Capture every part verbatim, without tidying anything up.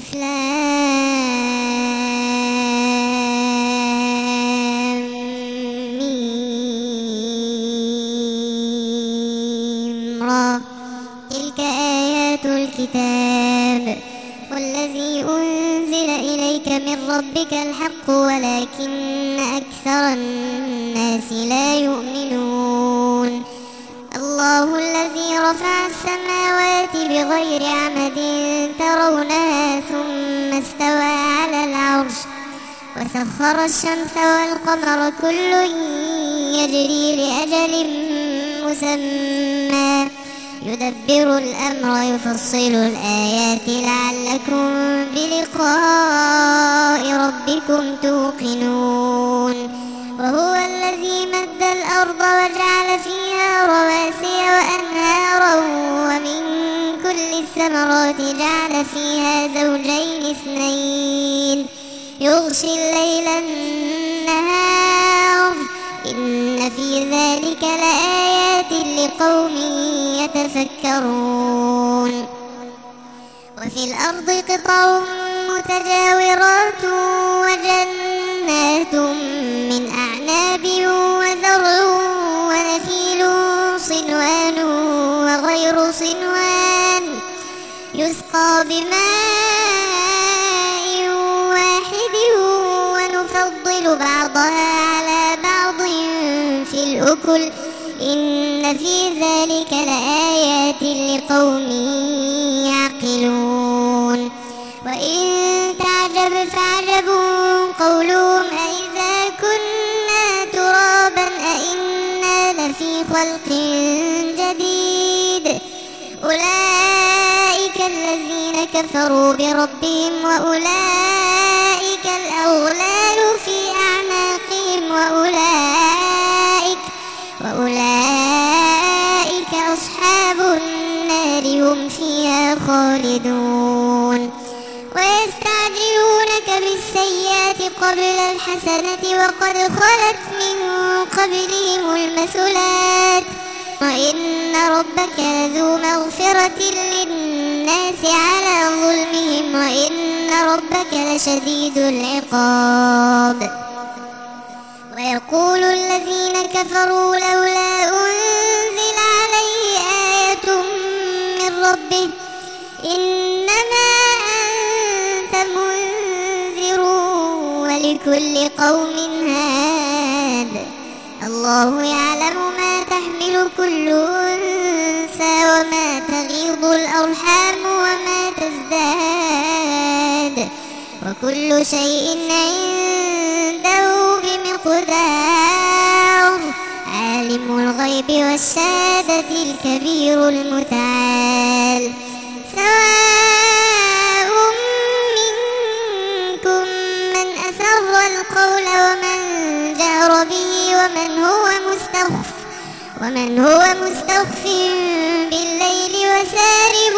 ألف لام ميم را تلك آيات الكتاب والذي أنزل إليك من ربك الحق ولكن أكثر الناس لا يؤمنون الله الذي رفع السماوات بغير عمد ترونها ثم استوى على العرش وسخر الشمس والقمر كل يجري لأجل مسمى يدبر الأمر يفصل الآيات لعلكم بلقاء ربكم توقنون وهو الذي مد الأرض وجعل فيها رواسي وأنهارا ومن كل الثمرات جعل فيها زوجين اثنين يغشي الليل النهار إن في ذلك لآيات لقوم يتفكرون وفي الأرض قطع متجاورات وجنات من أعناب وزرع ونخيل صنوان وغير صنوان يسقى بماء واحد ونفضل بعضها على بعض في الأكل إن في ذلك لآيات لقوم يعقلون وإن تعجب فعجب قولهم أإذا كنا ترابا أإنا لفي خلق جديد أولئك الذين كفروا بربهم وأولئك الأغلال في أعناقهم وأولئك وأولئك أصحاب النار هم فيها خالدون ويستعجلونك بالسيئات قبل الحسنة وقد خلت من قبلهم المثلات وإن ربك لذو مغفرة للناس على ظلمهم وإن ربك لشديد العقاب ويقول الذين كفروا لولا أنزل عليه آية من ربه إنما أنت منذر ولكل قوم هاد الله يعلم ما تحمل كل أنثى وما تغيض الأرحام وما تزداد وكل شيء عنده بمقدار عالم الغيب والشهادة الكبير المتعال سواء منكم من أسر القول ومن جهر به ومن هو مستخف ومن هو مستخف بالليل وسارب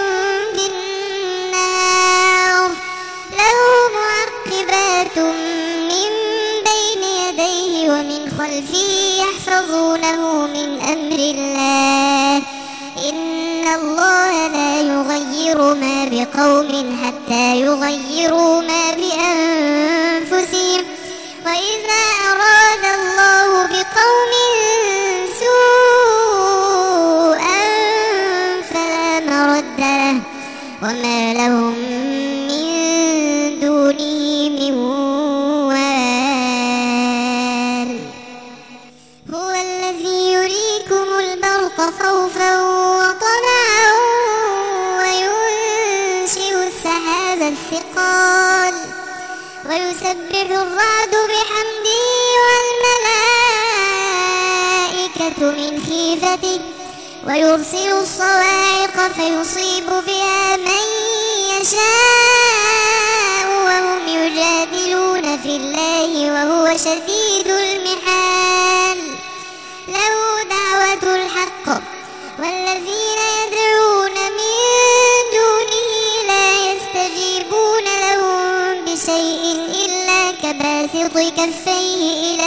بالنهار له معقبات من بين يديه ومن خلفه يحفظونه من أمر الله إن الله لا يغير ما بقوم حتى يغيروا ما بأنفسهم وإذا أراد الله بقوم سوءا فلا مرد له وما لهم من دونه من وال هو الذي يريكم البرق خوفا وطمعا وينشئ السحاب الثقال ويسبح الرعد بحمده والملائكة من خيفته ويرسل الصواعق فيصيب بها من يشاء وهم يجادلون في الله وهو شديد المحال له دعوة الحق والذين يدعون من دونه لا يستجيبون لهم بشيء إلا كباسط كفيه إلى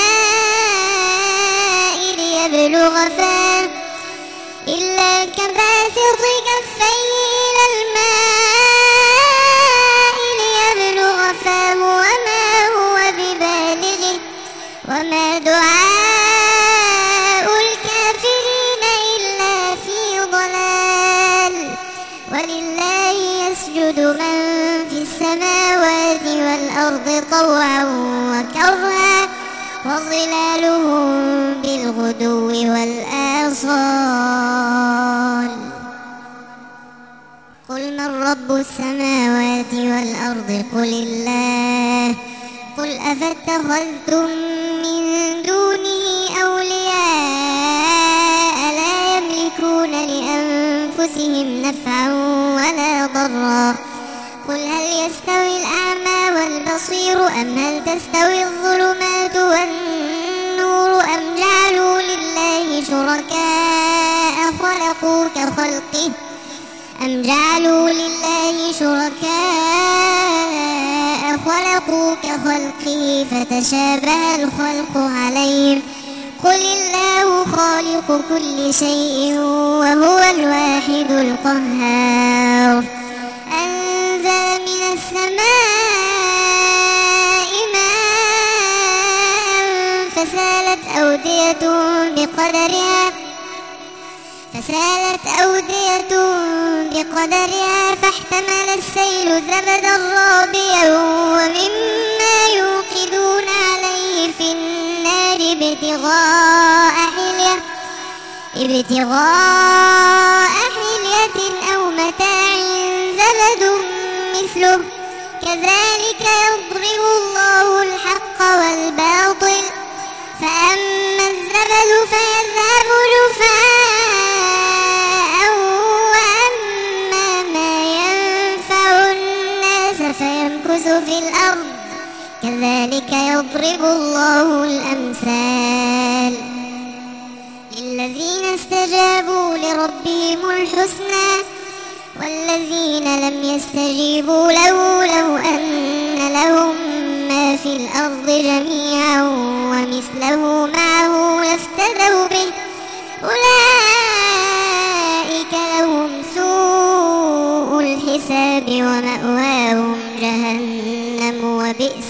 الماء ليبلغ فاه إلا كباسط كفيه إلى الماء يسجد من في السماوات والأرض طوعا وكرها وظلالهم بالغدو والآصال قل من رب السماوات والأرض قل الله قل أفاتخذتم من دونه أولياء لا يملكون لأنفسهم نفعا ولا ضرا قل هل يستوي الأعمى والبصير أم هل تستوي الظلمات والنور أم جعلوا لله شركاء خلقوا كخلقه أم جعلوا لله شركاء خلقوا كخلقه فتشابه الخلق عليهم قل الله خالق كل شيء وهو الواحد القهار أنزل من السماء ماء فسالت أودية بقدرها فسالت أودية بقدرها فاحتمل السيل زبدا رابيا ومما يوقدون عليه في النار ابتغاء حلية ابتغاء حلية أو متاع زبد مثله كذلك يضرب الله الحق والباطل فأما الزبد فيذهب جفاء وأما ما ينفع الناس فيمكث في الأرض كذلك يضرب الله الأمثال للذين استجابوا لربهم الحسنى والذين لم يستجيبوا له لو أن لهم ما في الأرض جميعا ومثله معه لافتدوا به أولئك لهم سوء الحساب ومأواهم جهنم وبئس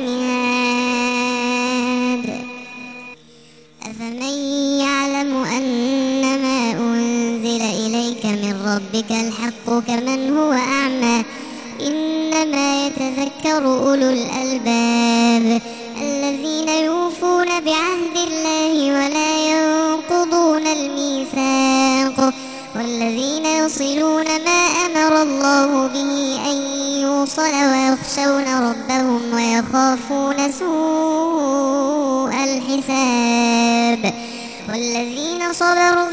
المهاد أفمن يعلم أنما أنزل إليك من ربك الحق كمن هو أعمى إنما يتذكر أولو الألباب الذين يوفون بعهد الله ولا ينقضون الميثاق والذين يصلون ما أمر الله به أن يوصل ويخشون ربهم ويخافون سوء الحساب والذين صبروا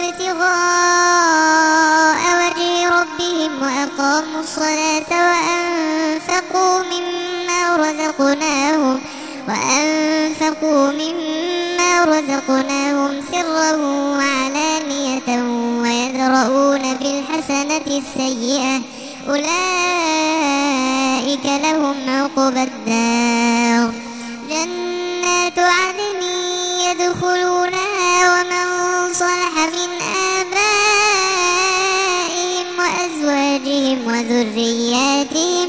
ابتغاء وجه ربهم وأقاموا الصلاة وأنفقوا مما رزقناهم وأنفقوا مما رزقناهم سرا وعلانية ويدرؤون بالحسنة السيئة أولئك لهم عقبى الدار جنات عدن يدخلونها ومن صلح من آبائهم وأزواجهم وذرياتهم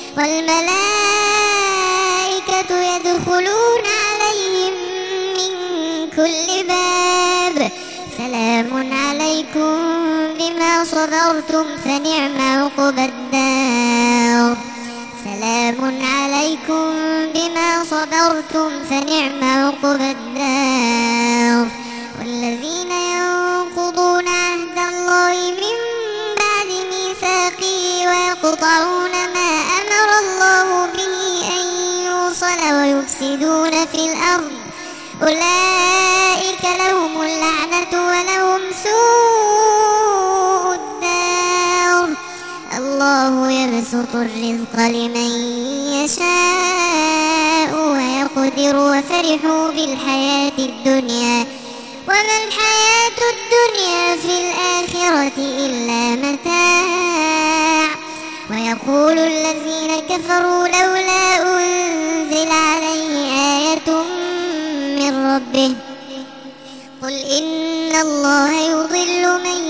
والملائكة يدخلون عليهم من كل باب سلام عليكم بما صبرتم فنعم عقبى الدار سلام عليكم بما صبرتم فنعم عقبى الدار والذين ينقضون عهد الله من بعد ميثاقه ويقطعون ما أمر الله به أن يوصل ويفسدون في الأرض أولئك لهم اللعنة ولهم سوء الدار الله يبسط الرزق لمن يشاء ويقدر وفرحوا بالحياة الدنيا وما الحياة الدنيا في الآخرة إلا متاع ويقول الذين كفروا لولا أنزل عليه آية من ربه قل إن الله يضل من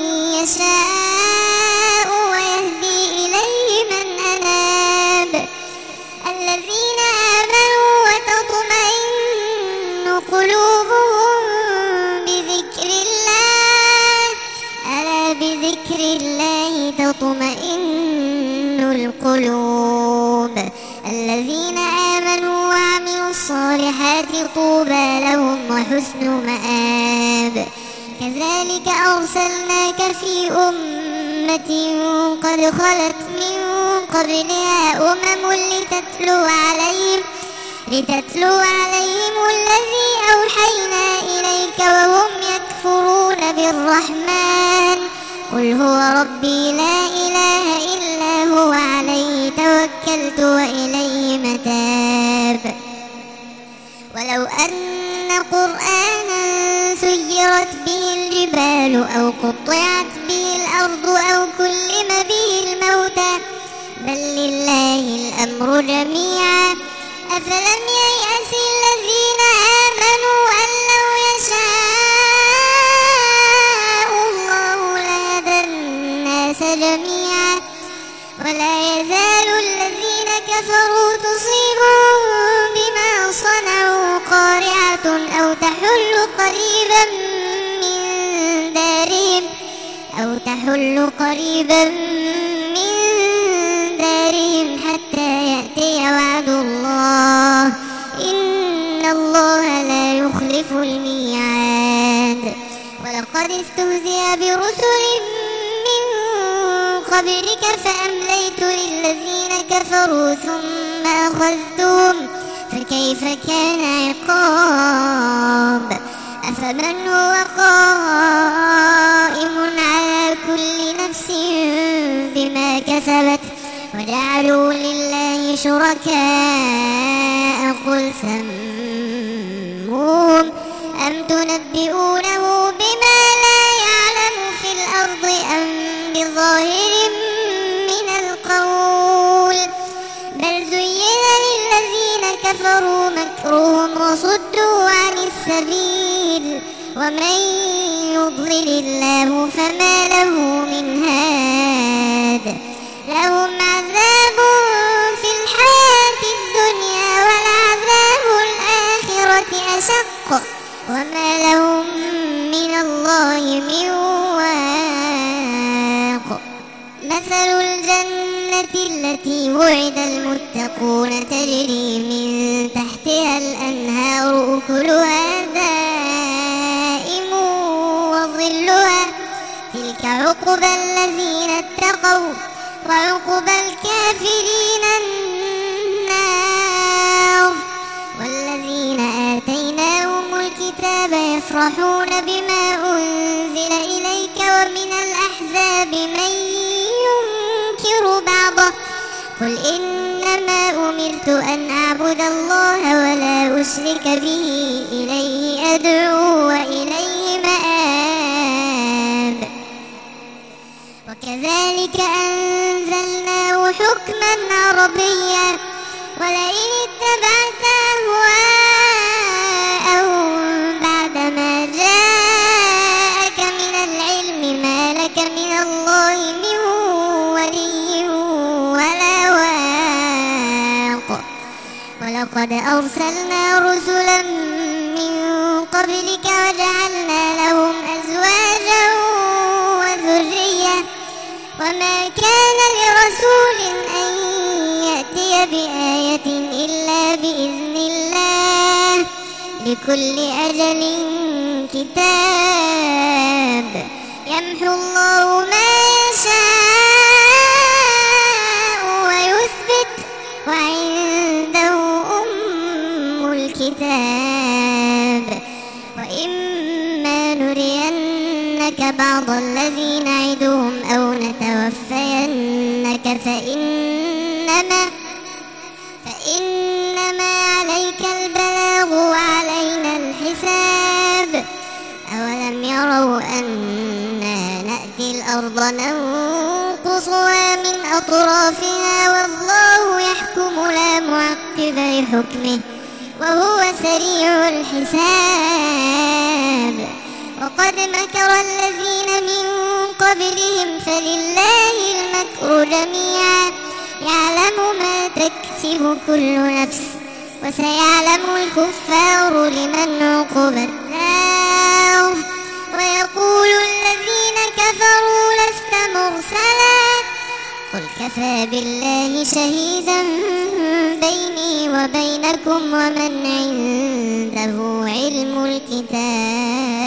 يشاء ويهدي إليه من أناب الذين آمنوا وتطمئن قلوبهم بذكر الله ألا بذكر الله تطمئن القلوب القلوب. الذين آمنوا وعملوا الصالحات طوبى لهم وحسن مآب. كذلك أرسلناك في أمة قد خلت من قبلها أمم لتتلو عليهم لتتلو عليهم الذي أوحينا إليك وهم يكفرون بالرحمن. قل هو ربي لا إله إلا هو عليه توكلت وإليه متاب. ولو أن قرآنا سيرت به الجبال أو قطعت به الأرض أو كلم به الموتى بل لله الأمر جميعا أفلم ييأس الذين آمنوا أن لو يشاء الله لهدى الناس جميعا. ولا يزال الذين كفروا تصيبهم بما صنعوا قارعة أو تحل قريبا من دارهم أو تحل قريبا من دارهم حتى يأتي وعد الله إن الله لا يخلف الميعاد. ولقد استهزئ برسل من قبلك فأمليت للذين كفروا ثم أخذتهم فكيف كان عقاب. أفمن هو قائم على كل نفس بما كسبت وجعلوا لله شركاء قل سموهم أم تنبئونه بما لا يعلم في الأرض أم بظاهر من القول بل زين للذين كفروا مكرهم وصدوا عن السبيل ومن يضلل الله فما له من هاد. لهم عذاب في الحياة الدنيا ولعذاب الآخرة أشق وما لهم من الله من واق. مثل الجنة التي وعد المتقون تجري من تحتها الأنهار أكلها دائم وظلها تلك عقبى الذين اتقوا وعقبى الكافرين النار. والذين آتيناهم الكتاب يفرحون بما أنزل إليك ومن الأحزاب من ينكر بعضه قل إنما أمرت أن أعبد الله ولا أشرك به إليه أدعو وإليه مآب. وكذلك أنزلناه حكما عربيا ولئن اتبعت أهواءهم بعدما جاءك من العلم ما لك من الله من ولي ولا واق. ولقد أرسلنا رسلا من قبلك وجعلنا لهم أزواجا وذرية وما كان لرسول أن يأتي بآية إلا بإذن الله لكل أجل كتاب يمحو الله ما يشاء ويثبت وعنده أم الكتاب. وإما نرينك بعض الذي نعدهم أو نتوفينك فإنما فإنما عليك البلاغ وعلينا الحساب. أولم يروا أنا نأتي الأرض ننقصها من أطرافها والله يحكم لا معقب لحكمه وهو سريع الحساب. وقد مكر الذين من قبلهم فلله المكر جميعا يعلم ما تكسب كل نفس وسيعلم الكفار لمن عقبى الدار. ويقول الذين كفروا لست مرسلا قل كفى بالله شهيدا بيني وبينكم ومن عنده علم الكتاب.